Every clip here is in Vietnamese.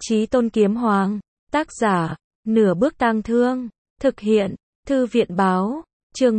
Chí Tôn Kiếm Hoàng, tác giả, Nửa Bước Tang Thương, thực hiện, Thư viện báo, chương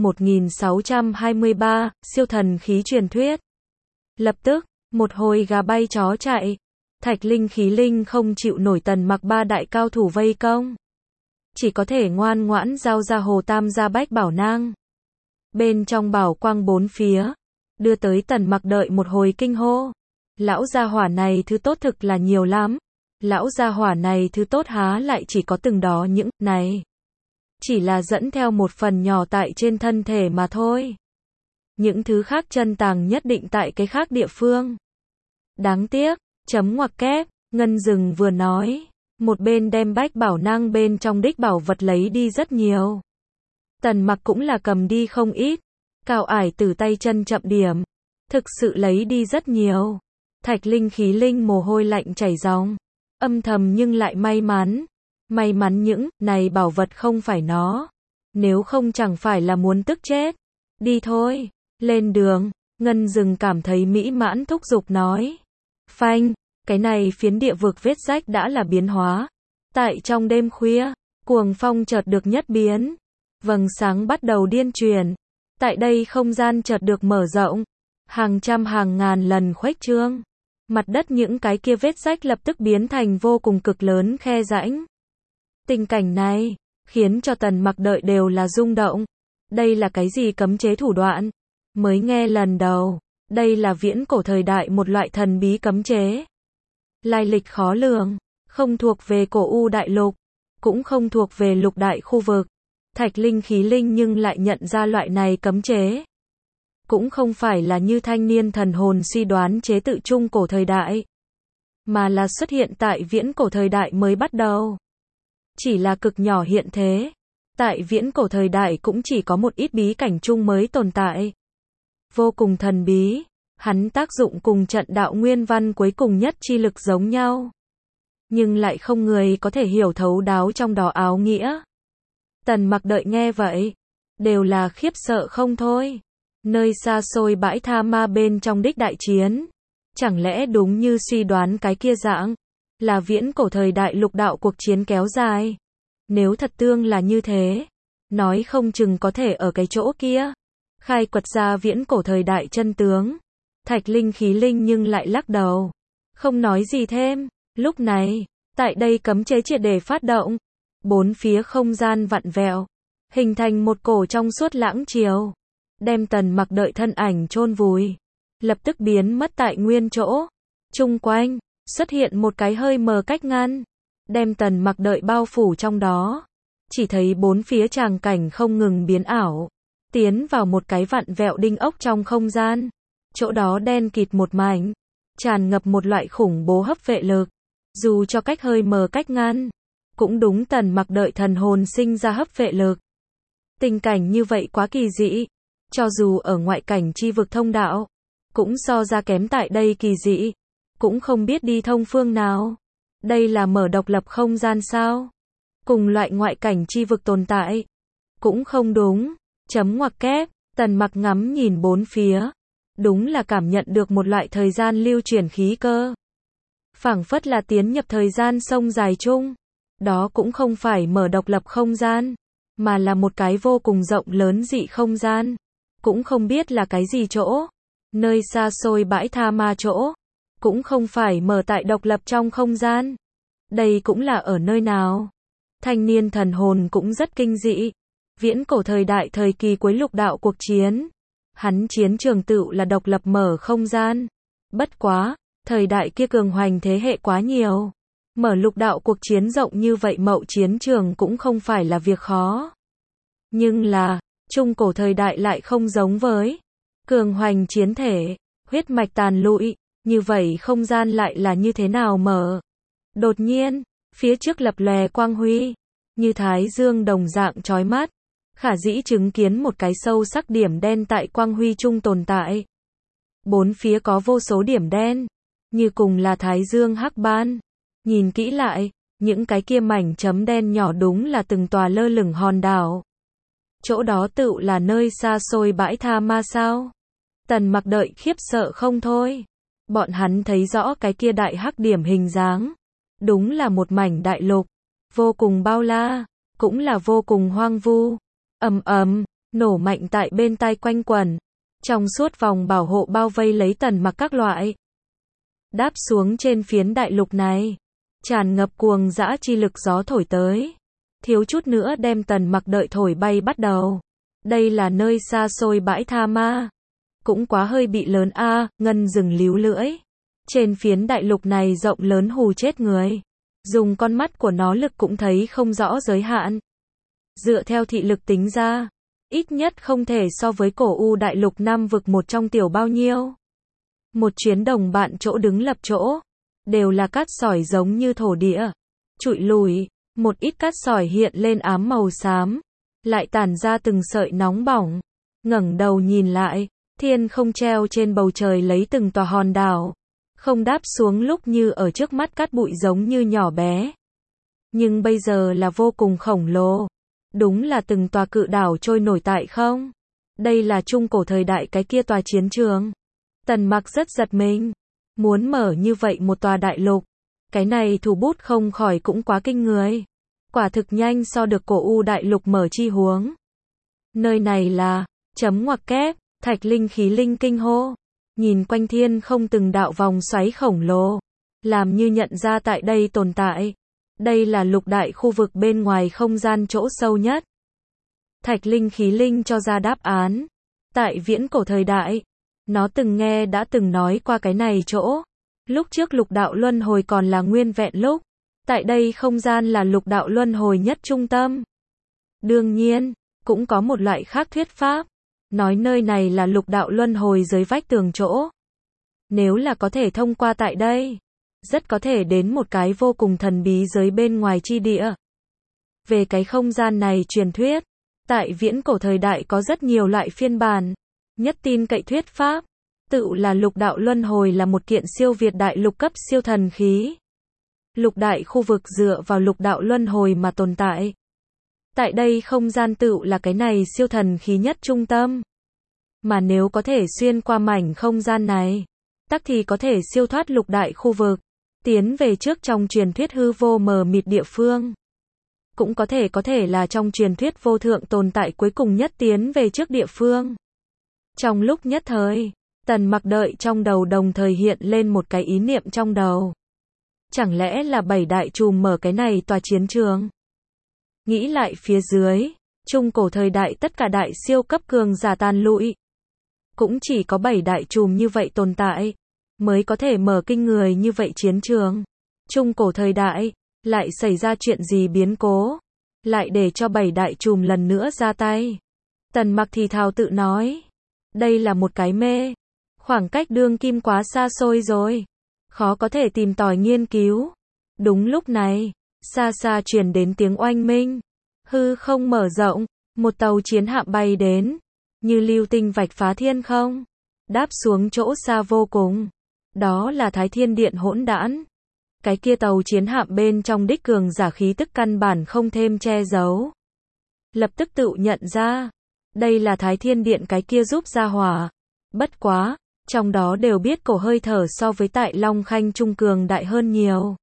1623, siêu thần khí truyền thuyết. Lập tức, một hồi gà bay chó chạy, Thạch Linh Khí Linh không chịu nổi Tần Mặc ba đại cao thủ vây công. Chỉ có thể ngoan ngoãn giao ra Hồ Tam gia Bách Bảo Nang. Bên trong bảo quang bốn phía, đưa tới Tần Mặc đợi một hồi kinh hô. Lão gia hỏa này thứ tốt thực là nhiều lắm. Lão gia hỏa này thứ tốt há lại chỉ có từng đó những này. Chỉ là dẫn theo một phần nhỏ tại trên thân thể mà thôi. Những thứ khác chân tàng nhất định tại cái khác địa phương. Đáng tiếc, chấm ngoặc kép, Ngân Dừng vừa nói, một bên đem Bách Bảo Nang bên trong đích bảo vật lấy đi rất nhiều. Tần Mặc cũng là cầm đi không ít. Cao ải từ tay chân chậm điểm, thực sự lấy đi rất nhiều. Thạch Linh Khí Linh mồ hôi lạnh chảy ròng, âm thầm nhưng lại may mắn những này bảo vật không phải nó, nếu không chẳng phải là muốn tức chết. Đi thôi, lên đường. Ngân Dừng cảm thấy mỹ mãn thúc giục nói. Phanh, cái này phiến địa vực vết rách đã là biến hóa. Tại trong đêm khuya, cuồng phong chợt được nhất biến, vầng sáng bắt đầu điên truyền. Tại đây không gian chợt được mở rộng, hàng trăm hàng ngàn lần khuếch trương. Mặt đất những cái kia vết rách lập tức biến thành vô cùng cực lớn khe rãnh. Tình cảnh này khiến cho Tần Mặc đợi đều là rung động. Đây là cái gì cấm chế thủ đoạn? Mới nghe lần đầu. Đây là viễn cổ thời đại một loại thần bí cấm chế. Lai lịch khó lường, không thuộc về cổ U đại lục, cũng không thuộc về lục đại khu vực. Thạch Linh Khí Linh nhưng lại nhận ra loại này cấm chế. Cũng không phải là như thanh niên thần hồn suy đoán chế tự trung cổ thời đại, mà là xuất hiện tại viễn cổ thời đại mới bắt đầu. Chỉ là cực nhỏ hiện thế. Tại viễn cổ thời đại cũng chỉ có một ít bí cảnh chung mới tồn tại. Vô cùng thần bí, hắn tác dụng cùng trận đạo nguyên văn cuối cùng nhất chi lực giống nhau. Nhưng lại không người có thể hiểu thấu đáo trong đó áo nghĩa. Tần Mặc đợi nghe vậy, đều là khiếp sợ không thôi. Nơi xa xôi bãi Tha Ma bên trong đích đại chiến, chẳng lẽ đúng như suy đoán cái kia dạng, là viễn cổ thời đại lục đạo cuộc chiến kéo dài? Nếu thật tương là như thế, nói không chừng có thể ở cái chỗ kia khai quật ra viễn cổ thời đại chân tướng. Thạch Linh Khí Linh nhưng lại lắc đầu, không nói gì thêm. Lúc này, tại đây cấm chế triệt để phát động, bốn phía không gian vặn vẹo, hình thành một cổ trong suốt lãng chiều, đem Tần Mặc đợi thân ảnh chôn vùi, lập tức biến mất tại nguyên chỗ. Chung quanh xuất hiện một cái hơi mờ cách ngăn, đem Tần Mặc đợi bao phủ trong đó. Chỉ thấy bốn phía tràng cảnh không ngừng biến ảo, tiến vào một cái vặn vẹo đinh ốc trong không gian. Chỗ đó đen kịt một mảnh, tràn ngập một loại khủng bố hấp vệ lực. Dù cho cách hơi mờ cách ngăn, cũng đúng Tần Mặc đợi thần hồn sinh ra hấp vệ lực. Tình cảnh như vậy quá kỳ dị, cho dù ở ngoại cảnh chi vực thông đạo, cũng so ra kém tại đây kỳ dị. Cũng không biết đi thông phương nào. Đây là mở độc lập không gian sao? Cùng loại ngoại cảnh chi vực tồn tại? Cũng không đúng. Chấm ngoặc kép, Tần Mặc ngắm nhìn bốn phía. Đúng là cảm nhận được một loại thời gian lưu chuyển khí cơ. Phảng phất là tiến nhập thời gian sông dài chung. Đó cũng không phải mở độc lập không gian, mà là một cái vô cùng rộng lớn dị không gian. Cũng không biết là cái gì chỗ. Nơi xa xôi bãi Tha Ma chỗ, cũng không phải mở tại độc lập trong không gian. Đây cũng là ở nơi nào? Thanh niên thần hồn cũng rất kinh dị. Viễn cổ thời đại thời kỳ cuối lục đạo cuộc chiến, hắn chiến trường tựu là độc lập mở không gian. Bất quá, thời đại kia cường hoành thế hệ quá nhiều. Mở lục đạo cuộc chiến rộng như vậy mậu chiến trường cũng không phải là việc khó. Nhưng là, trung cổ thời đại lại không giống với cường hoành chiến thể, huyết mạch tàn lụi. Như vậy không gian lại là như thế nào mở? Đột nhiên, phía trước lập lòe quang huy, như thái dương đồng dạng chói mắt. Khả dĩ chứng kiến một cái sâu sắc điểm đen tại quang huy trung tồn tại. Bốn phía có vô số điểm đen, như cùng là thái dương hắc ban. Nhìn kỹ lại, những cái kia mảnh chấm đen nhỏ đúng là từng tòa lơ lửng hòn đảo. Chỗ đó tựu là nơi xa xôi bãi Tha Ma sao? Tần Mặc đợi khiếp sợ không thôi. Bọn hắn thấy rõ cái kia đại hắc điểm hình dáng. Đúng là một mảnh đại lục, vô cùng bao la, cũng là vô cùng hoang vu. Ầm ầm, nổ mạnh tại bên tai quanh quẩn. Trong suốt vòng bảo hộ bao vây lấy Tần Mặc các loại. Đáp xuống trên phiến đại lục này, tràn ngập cuồng dã chi lực gió thổi tới, thiếu chút nữa đem Tần Mặc đợi thổi bay bắt đầu. Đây là nơi xa xôi bãi Tha Ma, cũng quá hơi bị lớn a, ngân rừng líu lưỡi. Trên phiến đại lục này rộng lớn hù chết người. Dùng con mắt của nó lực cũng thấy không rõ giới hạn. Dựa theo thị lực tính ra, ít nhất không thể so với cổ u đại lục năm vực một trong tiểu bao nhiêu. Một chuyến đồng bạn chỗ đứng lập chỗ, đều là cát sỏi giống như thổ địa. Trụi lùi, một ít cát sỏi hiện lên ám màu xám, lại tản ra từng sợi nóng bỏng. Ngẩng đầu nhìn lại, thiên không treo trên bầu trời lấy từng tòa hòn đảo. Không đáp xuống lúc như ở trước mắt cát bụi giống như nhỏ bé. Nhưng bây giờ là vô cùng khổng lồ. Đúng là từng tòa cự đảo trôi nổi tại không. Đây là trung cổ thời đại cái kia tòa chiến trường. Tần Mặc rất giật mình. Muốn mở như vậy một tòa đại lục. Cái này thủ bút không khỏi cũng quá kinh người. Quả thực nhanh so được cổ u đại lục mở chi huống. Nơi này là, chấm ngoặc kép, Thạch Linh khí linh kinh hô. Nhìn quanh thiên không từng đạo vòng xoáy khổng lồ. Làm như nhận ra tại đây tồn tại. Đây là lục đại khu vực bên ngoài không gian chỗ sâu nhất. Thạch Linh khí linh cho ra đáp án. Tại viễn cổ thời đại, nó từng nghe đã từng nói qua cái này chỗ. Lúc trước lục đạo luân hồi còn là nguyên vẹn lúc. Tại đây không gian là lục đạo luân hồi nhất trung tâm. Đương nhiên, cũng có một loại khác thuyết pháp. Nói nơi này là lục đạo luân hồi dưới vách tường chỗ. Nếu là có thể thông qua tại đây, rất có thể đến một cái vô cùng thần bí giới bên ngoài chi địa. Về cái không gian này truyền thuyết, tại viễn cổ thời đại có rất nhiều loại phiên bản. Nhất tin cậy thuyết pháp, tự là lục đạo luân hồi là một kiện siêu việt đại lục cấp siêu thần khí. Lục đại khu vực dựa vào lục đạo luân hồi mà tồn tại. Tại đây không gian tự là cái này siêu thần khí nhất trung tâm. Mà nếu có thể xuyên qua mảnh không gian này, tắc thì có thể siêu thoát lục đại khu vực, tiến về trước trong truyền thuyết hư vô mờ mịt địa phương. Cũng có thể là trong truyền thuyết vô thượng tồn tại cuối cùng nhất tiến về trước địa phương. Trong lúc nhất thời, Tần Mặc đợi trong đầu đồng thời hiện lên một cái ý niệm trong đầu. Chẳng lẽ là 7 đại trùm mở cái này tòa chiến trường? Nghĩ lại phía dưới, trung cổ thời đại tất cả đại siêu cấp cường giả tàn lụi. Cũng chỉ có 7 đại trùm như vậy tồn tại, mới có thể mở kinh người như vậy chiến trường. Trung cổ thời đại, lại xảy ra chuyện gì biến cố, lại để cho 7 đại trùm lần nữa ra tay. Tần Mặc thì thào tự nói, đây là một cái mê, khoảng cách đương kim quá xa xôi rồi, khó có thể tìm tòi nghiên cứu. Đúng lúc này, xa xa truyền đến tiếng oanh minh, hư không mở rộng, một tàu chiến hạm bay đến, như lưu tinh vạch phá thiên không, đáp xuống chỗ xa vô cùng. Đó là Thái Thiên Điện hỗn đản. Cái kia tàu chiến hạm bên trong đích cường giả khí tức căn bản không thêm che giấu. Lập tức tự nhận ra, đây là Thái Thiên Điện cái kia giúp ra hỏa. Bất quá, trong đó đều biết cổ hơi thở so với tại Long Khanh trung cường đại hơn nhiều.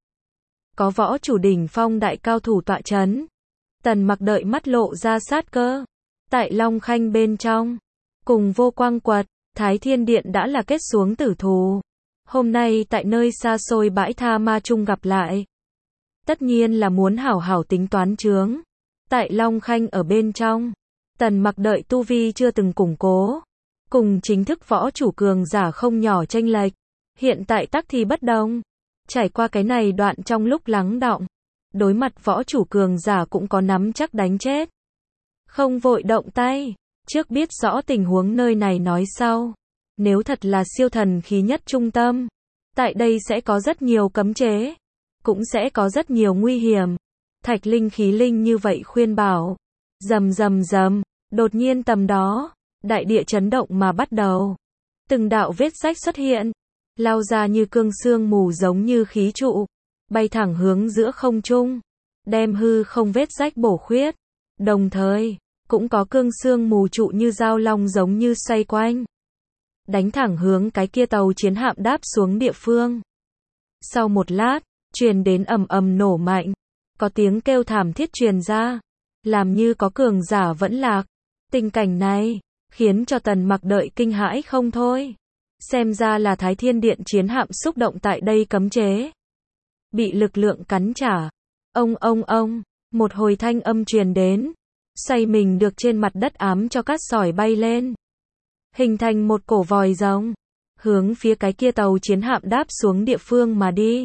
Có võ chủ đỉnh phong đại cao thủ tọa chấn. Tần Mặc đợi mắt lộ ra sát cơ. Tại Long Khanh bên trong, cùng Vô Quang Quật, Thái Thiên Điện đã là kết xuống tử thù. Hôm nay tại nơi xa xôi bãi Tha Ma Trung gặp lại. Tất nhiên là muốn hảo hảo tính toán chướng. Tại Long Khanh ở bên trong, Tần Mặc đợi tu vi chưa từng củng cố. Cùng chính thức võ chủ cường giả không nhỏ chênh lệch. Hiện tại tắc thì bất đồng. Trải qua cái này đoạn trong lúc lắng đọng, đối mặt võ chủ cường giả cũng có nắm chắc đánh chết. Không vội động tay, trước biết rõ tình huống nơi này nói sau. Nếu thật là siêu thần khí nhất trung tâm, tại đây sẽ có rất nhiều cấm chế, cũng sẽ có rất nhiều nguy hiểm. Thạch Linh khí linh như vậy khuyên bảo. Rầm rầm rầm, đột nhiên tầm đó, đại địa chấn động mà bắt đầu. Từng đạo vết rách xuất hiện, lao ra như cương sương mù giống như khí trụ, bay thẳng hướng giữa không trung, đem hư không vết rách bổ khuyết. Đồng thời, cũng có cương sương mù trụ như dao long giống như xoay quanh, đánh thẳng hướng cái kia tàu chiến hạm đáp xuống địa phương. Sau một lát, truyền đến ầm ầm nổ mạnh. Có tiếng kêu thảm thiết truyền ra, làm như có cường giả vẫn lạc. Tình cảnh này khiến cho Tần Mặc đợi kinh hãi không thôi. Xem ra là Thái Thiên Điện chiến hạm xúc động tại đây cấm chế, bị lực lượng cắn trả. Ông, một hồi thanh âm truyền đến, xoay mình được trên mặt đất ám cho cát sỏi bay lên, hình thành một cổ vòi rồng, hướng phía cái kia tàu chiến hạm đáp xuống địa phương mà đi.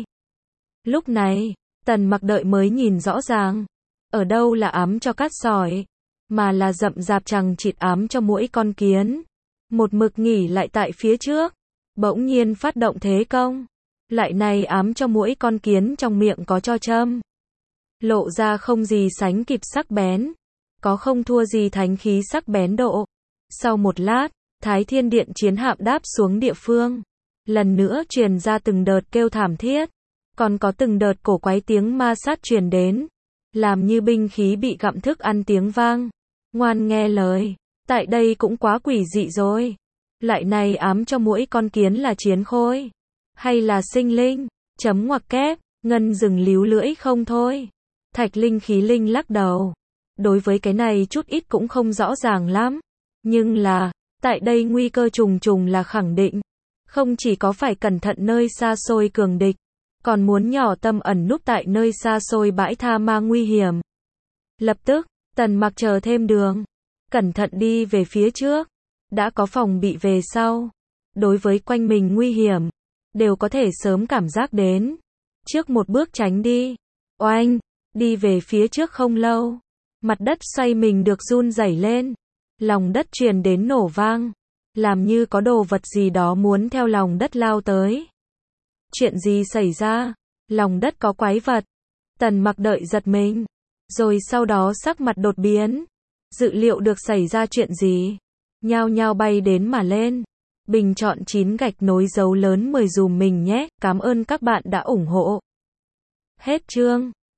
Lúc này, Tần Mặc đợi mới nhìn rõ ràng, ở đâu là ám cho cát sỏi, mà là rậm rạp chằng chịt ám cho mỗi con kiến. Một mực nghỉ lại tại phía trước, bỗng nhiên phát động thế công. Lại này ám cho mỗi con kiến trong miệng có cho châm, lộ ra không gì sánh kịp sắc bén, có không thua gì thánh khí sắc bén độ. Sau một lát, Thái Thiên Điện chiến hạm đáp xuống địa phương, lần nữa truyền ra từng đợt kêu thảm thiết, còn có từng đợt cổ quái tiếng ma sát truyền đến, làm như binh khí bị gặm thức ăn tiếng vang. Ngoan nghe lời, tại đây cũng quá quỷ dị rồi. Lại này ám cho mỗi con kiến là chiến khôi, hay là sinh linh? Chấm ngoặc kép, Ngân dừng líu lưỡi không thôi. Thạch Linh Khí Linh lắc đầu. Đối với cái này chút ít cũng không rõ ràng lắm. Nhưng là, tại đây nguy cơ trùng trùng là khẳng định. Không chỉ có phải cẩn thận nơi xa xôi cường địch, còn muốn nhỏ tâm ẩn núp tại nơi xa xôi bãi tha ma nguy hiểm. Lập tức, Tần Mặc chờ thêm đường, cẩn thận đi về phía trước. Đã có phòng bị về sau, đối với quanh mình nguy hiểm, đều có thể sớm cảm giác đến. Trước một bước tránh đi. Oanh, đi về phía trước không lâu, mặt đất xoay mình được run rẩy lên. Lòng đất truyền đến nổ vang, làm như có đồ vật gì đó muốn theo lòng đất lao tới. Chuyện gì xảy ra? Lòng đất có quái vật. Tần Mặc đợi giật mình, rồi sau đó sắc mặt đột biến. Dự liệu được xảy ra chuyện gì, nhao nhao bay đến mà lên. Bình chọn 9 gạch nối dấu lớn 10 dùm mình nhé. Cảm ơn các bạn đã ủng hộ. Hết chương.